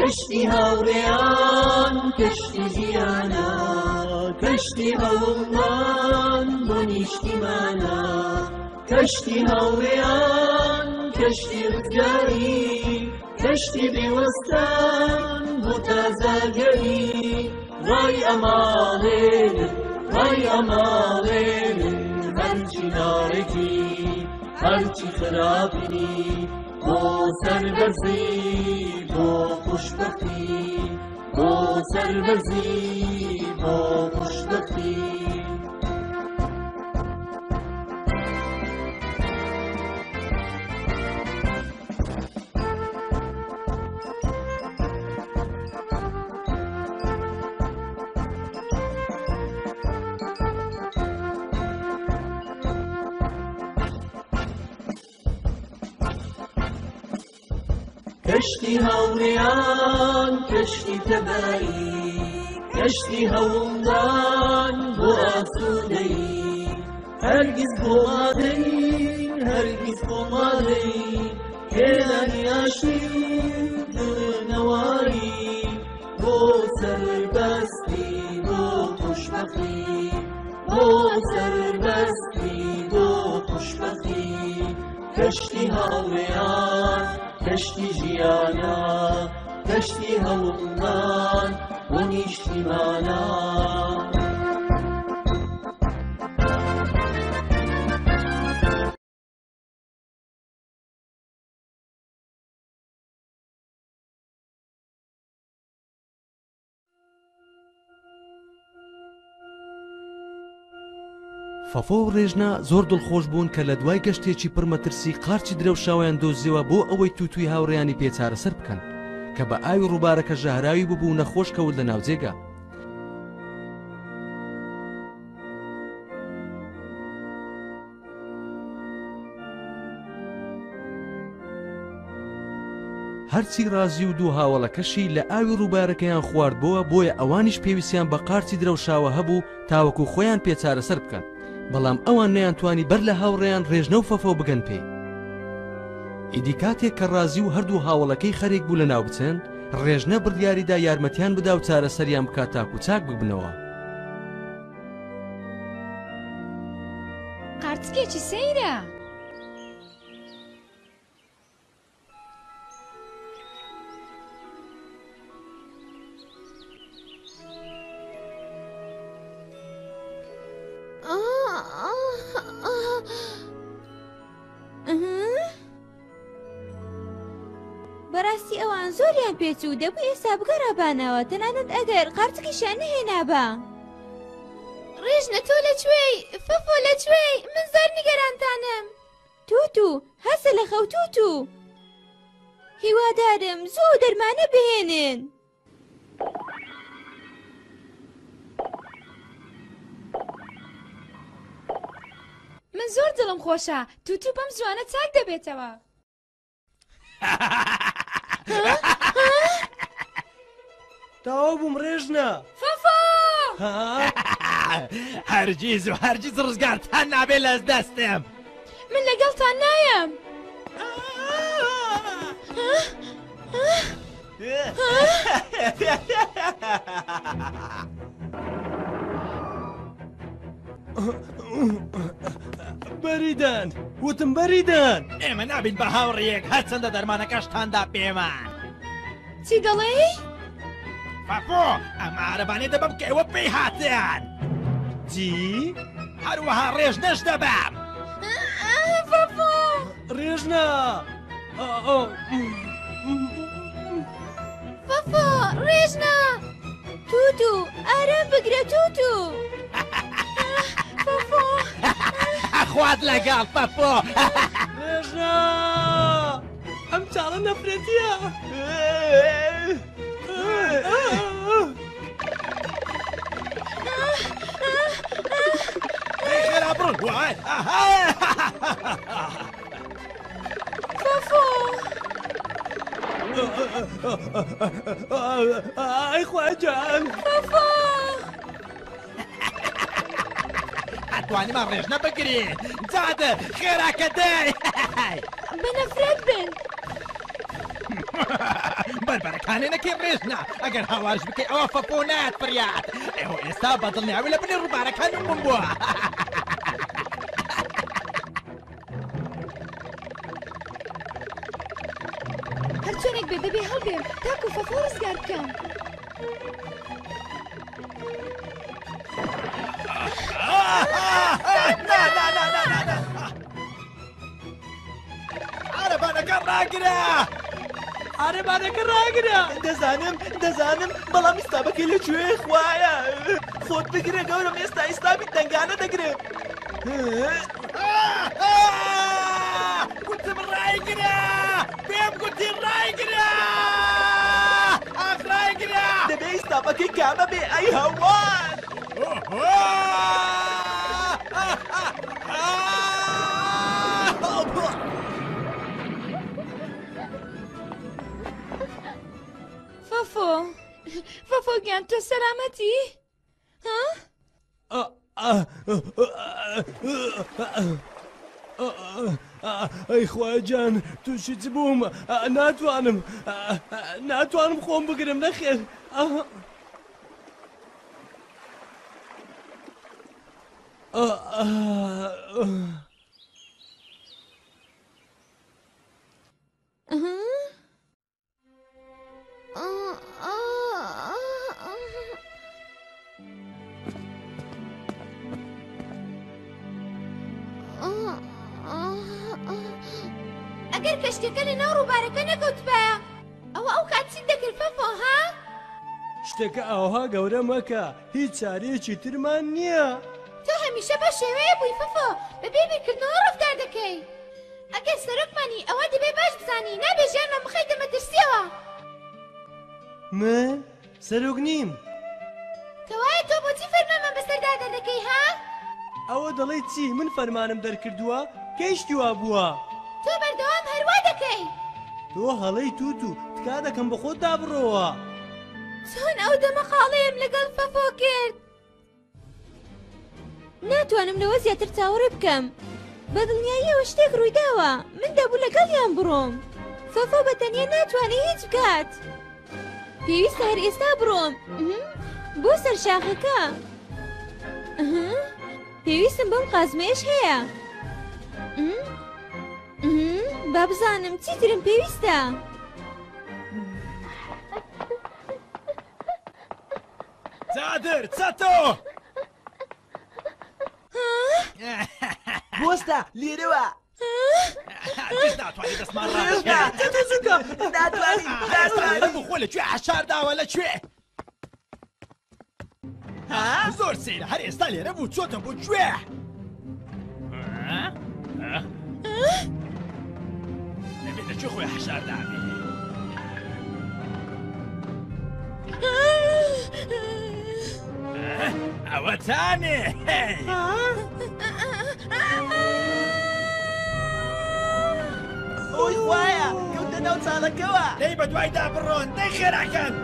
کەشتی هاوڕێیان کەشتی ژیانە کەشتی هەوڵمان بۆ نیشتیمانە کەشتی هاوڕێیان کەشتی ڕزگاری کەشتی بێوەستان بۆ تازاگەری ڕای ئەماڵێنن ڕای ئەماڵێنن هەرچی ناڕێکی هەرچی خراپی بۆ سەربەرزی بۆ خوشبەختی بۆ سەربەرزی بۆ خوشبەختی کەشتی هاوڕێیان کەشتی تەبایی کەشتی هەوڵدان بۆ ئاسوودەی هەرگیز بۆ مادەین هەرگیز بۆ مادەین هێنانی ئاشتی دڵنەواری بۆ سەربەستی بۆ خوشبەختی بۆ سەربەستی بۆ خوشبەختی کەشتی هاوڕێیان کەشتی ژیانە کەشتی هەوڵمان بۆ نیشتیمانە فەفۆ و ڕێژنا زۆر دڵخۆش بوون کە لە دوای گەشتێکی پڕمەترسی قارچی درەوشاویان دۆزیەوە بۆ ئەوەی تووتوی هاوڕێیانی پێچارەسەر بکەن کە بە ئاوی ڕووبارەکە ژاهراوی ببوو نەخۆش کەوت لە ناوجێگا. هەرچی ڕازی و دوو هاوڵەکەشی لە ئاوی ڕووبارەکەیان خواردبەوە بۆیە ئەوانیش پێویستیان بە قارچی درەوشاوە هەبوو تاوەکو خۆیان پێچارەسەر بکەن، بەڵام ئەوان نەیانتوانی بەر لە هاوڕێیان ڕێژنە و فەفۆ بگەن پێی. ئیدی کاتێک کە ڕازی و هەردوو هاوڵەکەی خەرێک بوو لە ناو بچێن، ڕێژنە بڕیاریدا یارمەتیان بدا و چارەسەریان بکات تاکو چاک ببنەوە. قارچکێکی سەیرە. بەڕاستی ئەوان زۆریان پێچوو دەبوو ئێستا بگەڕابانەوە تەنانەت ئەگەر قارچکیشیان نەهێنابە. ڕێژنە تۆ لەکوێی؟ فەفۆ لەکوێی؟ من زۆر نیگەرانتانم. تووتو هەسە لە خەوتوتو هیوادارم زوو دەرمانە بهێنن. من زۆر دڵم خۆشە تووتو بەم زوانە چاک دەبێتەوە. تاوا بووم ڕێژنە. فەفۆ هەرگیز و هەرگیز ڕزگارتان نابێت لە دەستم. من لەگەڵتان نایم. بەریدان وتم بەریدان. ئێمە نابین بە هاوڕێیەک هەرچەندە دەرمانەکەشتاندا پێمان. چی دەڵێی؟ فەفۆ ئەم عارەبانەی دەبم کە ئێوە پێی هاتیان. جی؟ هەروەها ڕێژنەش دەبم. فەفۆ ڕێژنە. فەفۆ ڕێژنە. تووتو ئارام بگرە تووتو. فەفۆ ئەخوات لەگەڵ فەفۆ. ڕێژنە ئەم چاڵە نەفرەتیە. فەفۆ ئەی خواجان. فەفۆ ئەتوانیمان ڕێژنە بگرین. جادە خێراکە دەی بە نەفرەت بن. بەربەرەکە هانێنەکەی ڕێژنا ئەگەر هاوارش بکەی ئەوە فەپۆ نات فریات ئێوە ئێستا بەدڵنیاوی لە بنی ڕووبارەکان بووم بووە هەرچۆنێک بێ دەبێ هەڵبێم تاکو فەفۆ ڕزگار بکەم. عەرەبانەکە ڕاگرە عەرەبانەکە ڕاگرە. دەزانم بەڵام ئیستابەکەی لەکوێ خوایە خۆت بگرە گەورم ئێستا ئیستابی دەنگانە دەگرێت. گوتم ڕایگرە پێم گوتی ڕایگرە ڕایگرە دەبێ ئیستابەکەی کامە بێ ئەی هەوار. فەفۆ گیان تۆ سەلامەتی؟ ها؟ ئەی خواجان تووشی چ بووم ناتوانم خۆم بگرم نەخێر. ئەگەر کەشتەکە لە ناو ڕووبارەکە نەکەوتبایە ئەوە ئەو کات چی دەکرد فەفۆ ها؟ شتەکە ئاوها گەورە مەکە هیچ چارەیەکی ترمان نییە. تۆ هەمیشە بە شێوەیە بووی فەفۆ بەبێ بیرکردنەوە ڕەفتار دەکەی. ئەگەر سەرۆکمانی ئەوە دەبێ باش بزانی نابێ ژیانمان بخەیتە مەترسیەوە. من سەرۆک نیم. کەوایە تۆ بۆچی فەرمانمان بەسەردا دەکەی ها؟ ئەوە دەڵێ چی من فەرمانم دەرکردووە کەیشتی وا بووە. تۆ بەردەوام هەروا دەکەی. تۆ هەڵەی تووت و تکا دەکەم بە خۆت دابڕۆوە. چۆن ئەو دەمەقاڵەیەم لەگەڵ فەفۆ کرد؟ ناتوانم لەوە زیاتر چاوەڕێ بکەم. بەدڵنیاییەوە شتێک ڕوویداوە من دەبوو لەگەڵیان بڕۆم. فەفۆ بەتەنیا ناتوانێت هیچ بکات. پێویستە هەر ئێستا بڕۆم بۆ سەر شاخەکە. پێویستم بەم قازمەیەش هەیە. با بزانم چیترم پێویستە. زادر چەتۆ بۆستە لێرەوە. ناتوانێت دەستمان ناتوانین بخۆ لەکوێ عەشار داوە لەکوێ زۆر سەیرە هەر ئێستا لێرە بوو چۆتە بۆ کوێ؟ دەبێت لەکوێ خۆی عەشار دابێ. ئەوە تانێ ئۆی خوایە کەوتە ناو چاڵەکەوە. دەی بە دوایدا بڕۆن دەی خێراکەن.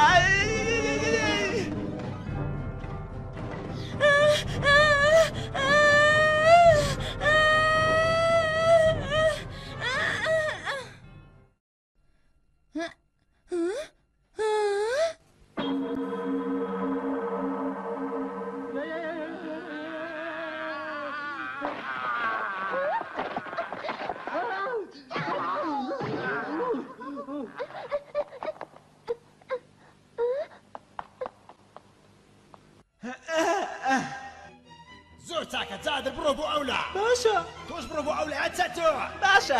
زۆر چاکە جادر بڕۆ بۆ ئەولا. باشە تۆش بڕۆ بۆ ئەولا ئەچەتۆ. باشە.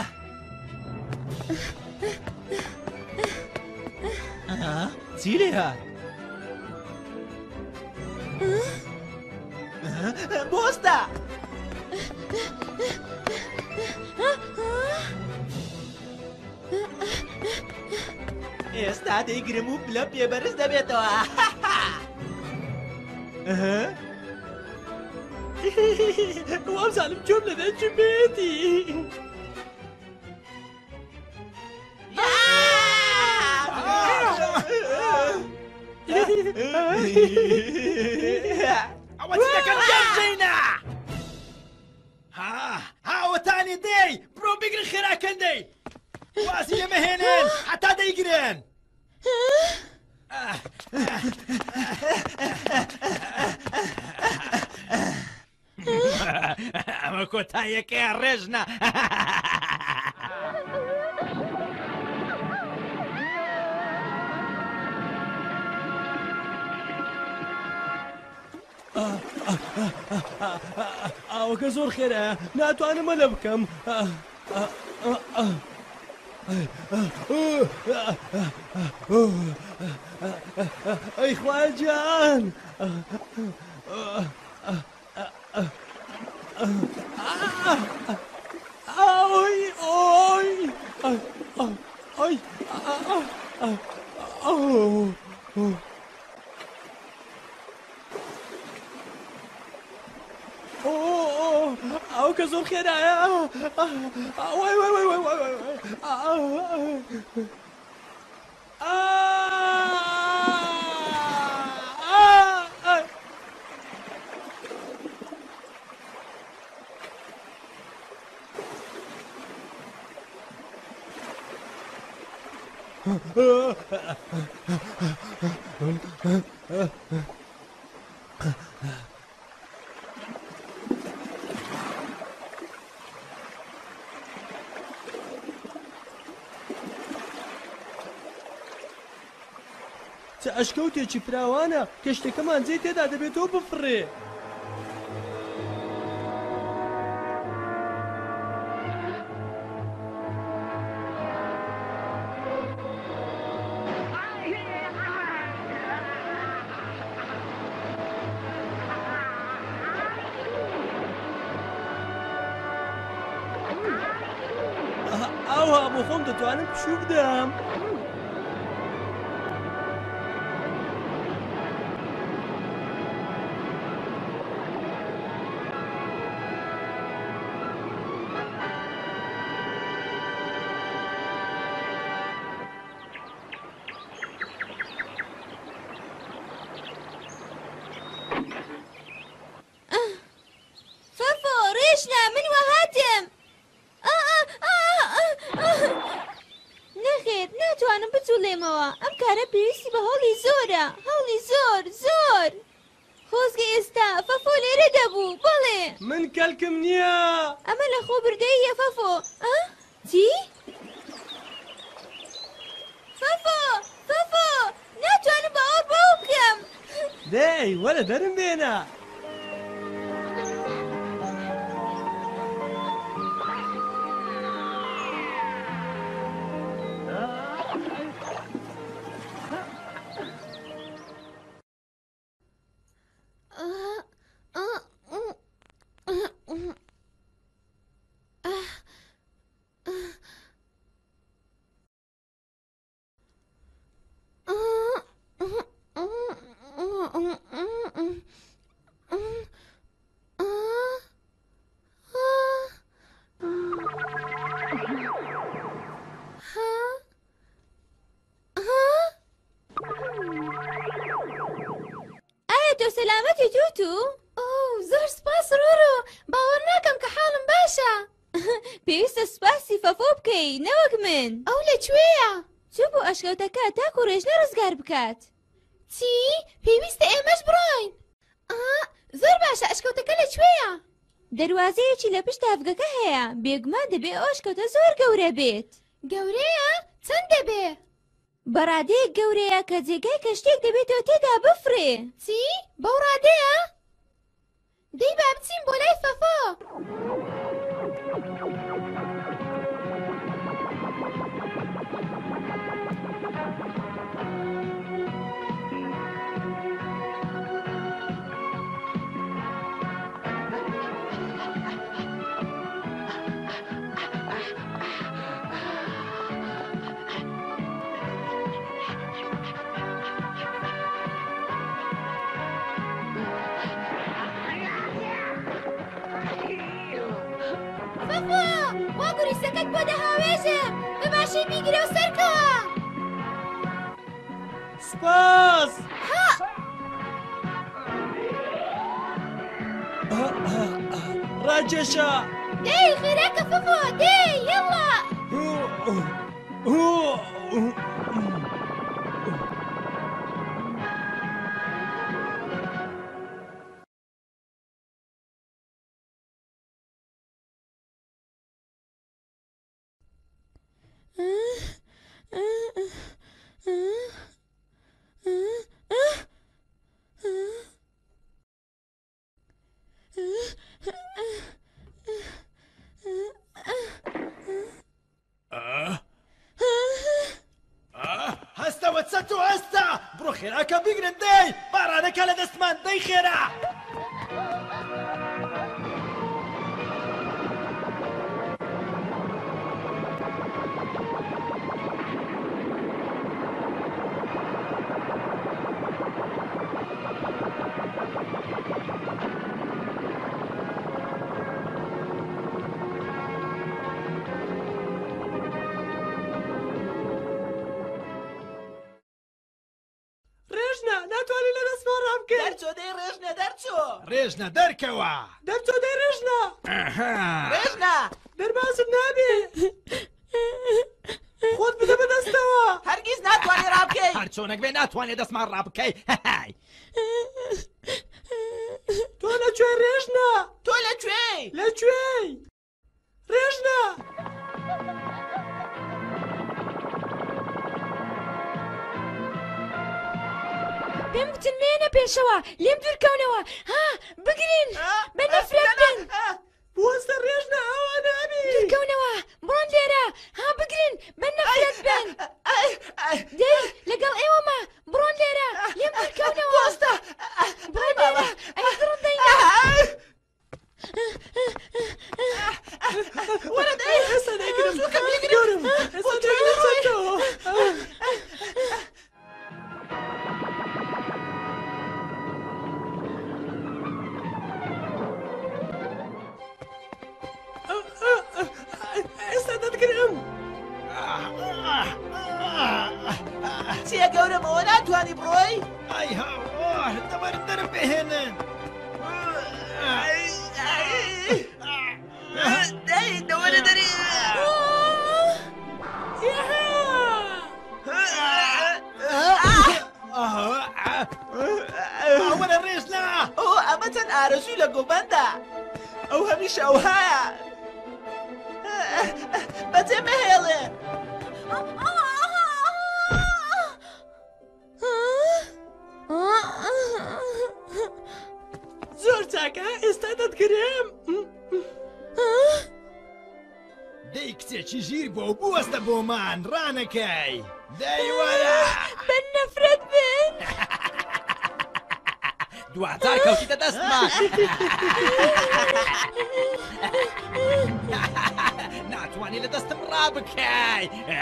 چی لێ هات؟ بۆستە. ئێستا دەیگرم و پلە پێبەرز دەبێتەوە. وابزانم جۆم لەدەن چ بێتی. ئەوە چ دەکەن گەنجینە؟ هاوەتانی دەی بڕۆ بگرن خێراکەن دەی. واسی لێمە هێنن حتا دەیگرن. ئەمە کۆتاییەکەی ڕێژنە. ئەوەکە زۆر خێرە، ناتوانم مەلە بکەم. ئەی خواجان! ئۆی ئۆی ئۆی ئەو کە زۆر خێرایە. وای وای وای وای وای چه ئەشکەوتێکی فراوانە کە شتەکەمان جێ تێدا دەبێتەوە بفڕێ. ئاوا بۆ خۆم دەتوانم پشوو بدەم. فەفۆ ڕێژنە من وەهاتم. نەخێت ناتوانم بچوڵێمەوە. ئەم کارە پێویستی بە هەوڵی زۆرە، هەوڵی زۆر زۆر. خۆزگە ئێستا فەفۆ لێرە دەبوو. بەڵێ من کەلکم نییە. ئەمە لە خۆبردەیە فەفۆ. چی؟ فەفۆ فەفۆ ناتوانم باوەڕ بەو بکەم. دەی وەرە دەرم بێنە. تۆ سەلامەتی تووتو؟ زۆر سپاس ڕۆڕۆ، باوەڕ ناکەم کە حاڵم باشە. پێویستە سوپاسی فەفۆ بکەی نەوەک من. ئەو لەکوێیە؟ چوو بۆ ئەشکەوتەکە تاکو ڕێژنە ڕزگار بکات. چی؟ پێویستە ئێمەش بڕۆین. زۆر باشە، ئەشکەوتەکە لەکوێیە؟ دەروازەیەکی لە پشت هەفگەکە هەیە، بێگومان دەبێ ئەو ئەشکەوتە زۆر گەورە بێت. گەورەیە؟ چەند دەبێ؟ بەڕادەیەک گەورەیە کە جێگای کە شتێک دەبێتەوە تێدا بفرێ. چی؟ بەو ڕادەیە؟ دەی با بچین بۆ لای فەفۆ. وا گوریسەکەت بۆ دەهاوێژم، بەباشی بیگرە و سەرکەوە. سپاس! ڕاکێشە! دەی خێراکە فەفۆ، دەی یەڵا! بەسە تۆ ئێستا بڕۆ خێراکە بیگرن دەی بارانەکە لە دەستمان دەی خێرا ڕێژنە ناتوانێت لە دەستمان ڕابکەیت دەرچۆ دەی ڕێژنە دەرچۆ ڕێژنە دەرکەوە دەرچۆ دەی ڕێژنە ڕێژنە دەربازم نابێ خۆت بدە بەدەستەوە هەرگیز ناتوانێت ڕابکەی هەر چۆنێک بێ ناتوانێت دەستمان ڕابکەی تۆ لەکوێ ڕێژنە تۆ لەکوێی لەکوێی ڕێژنە پێم گوتن مێنە پێشەوە لێم دوورکەونەوە ها بگرین بە نەفرەت بن بوەستە ڕێژنە ئەوە نابی دوورکەونەوە بڕۆن لێرە ها بگرین بە نەفرەت بن دەی لەگەڵ ئێوەمە بڕۆن لێرە لێم دوورکەونەوە بۆستە بڕۆن لێرە ئەی دڕن دەینا وەرە دەی ئێستا نەگرم سووکە بیگرم ئێستا نەگرم چەکەوە ئێستا دەتگرم چیە گەورەمەوە ناتوانی بڕۆی ئای هاوار دەبەر دەرم بهێنن دەی دەوەرە دەری وەرە ڕێژنە ئەو ئەمە چەند ئارەزووی لە گۆبەندە ئەو هەمیشە ئەو هایە بەجێ مەهێڵێ زۆر چاکە ئێستا دەتگرم دەی کچێکی ژیر بۆ بوەستە بۆمان ڕانەکەی دەی وەرە بە نەفرەت بن دواتر کەوتیتە دەستمان ناتوانی لە دەستم ڕابکەی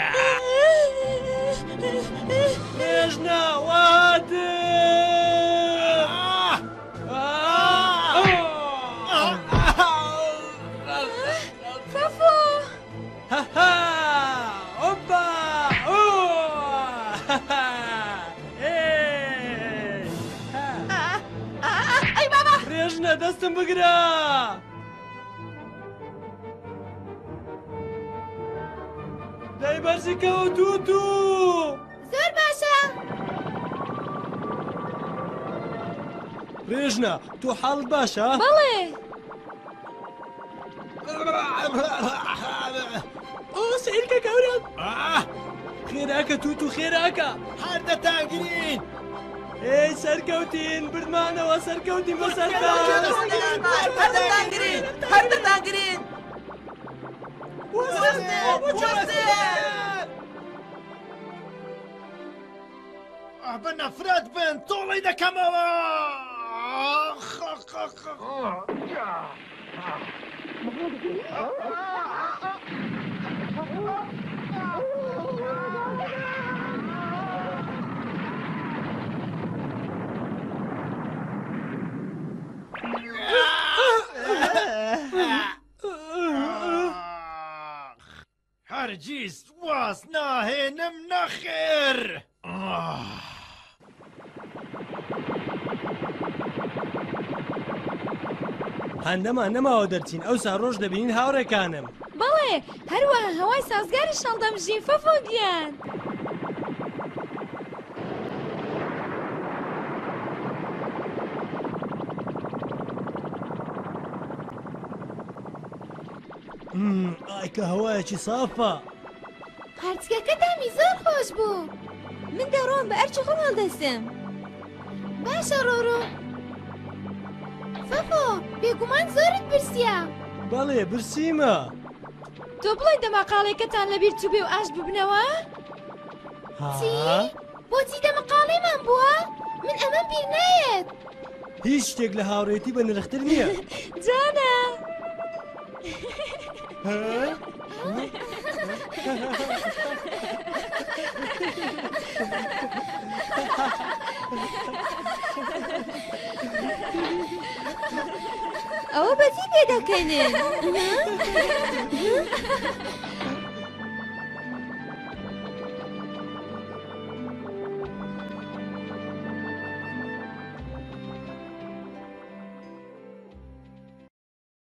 ڕێژنە وادە فەفۆ هەها ئۆپا ئەی بابا ڕێژنە دەستم بگرە دەی بەرزی کەوتوتو زۆر باشە ڕێژنە تۆ حاڵت باشە؟ بەڵێ ئۆ سیرکە گەورە خێراکە تووتو خێراکە هەر دەتانگرین ئێی سەرکەوتین بردمانەوە سەرکەوتین بەسەردا هەردەتانگرین هەردەتانگرین بە نەفرەت بن تۆڵی دەکەمەوە هەرگیز واز ناهێنم نەخێر هەندەمان نەماوە دەرچین ئەوسا ڕۆژ دەبینین هاوڕێکانم بەڵێ هەروەها هەوای سازگاری شەڵدەمژین فەفۆ گیان ئایکە هەوایەکی سافە هەرچکەکە دامی زۆر خۆش بوو من دەڕۆم بە ئەرچ خۆم هەڵدەستم باشە ڕۆڕۆ فەفۆ بێگومان زۆرت برسیە بەڵێ برسیمە تۆ بڵێ دەماقاڵێکەتان لەبیر چوو بێ و ئاش ببنەوە؟ ها؟ بۆچی دەمەقاڵەیمان بووە؟ من ئەمەم بیر نایەت. هیچ شتێک لە هاوڕێتی بە نرختر نییە. جانە ئەوە بەچی پێ دەکەنن؟